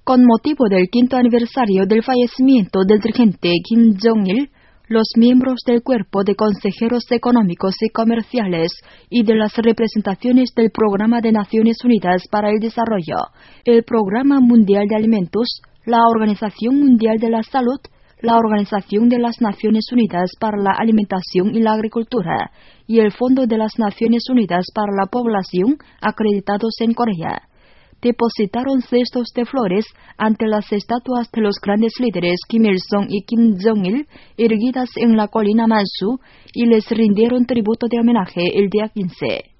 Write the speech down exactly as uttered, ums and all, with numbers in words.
Con motivo del quinto aniversario del fallecimiento del dirigente Kim Jong-il, los miembros del Cuerpo de Consejeros Económicos y Comerciales y de las representaciones del Programa de Naciones Unidas para el Desarrollo, el Programa Mundial de Alimentos, la Organización Mundial de la Salud, la Organización de las Naciones Unidas para la Alimentación y la Agricultura y el Fondo de las Naciones Unidas para la Población, acreditados en Corea, depositaron cestos de flores ante las estatuas de los grandes líderes Kim Il-sung y Kim Jong-il, erguidas en la colina Mansu, y les rindieron tributo de homenaje el día quince.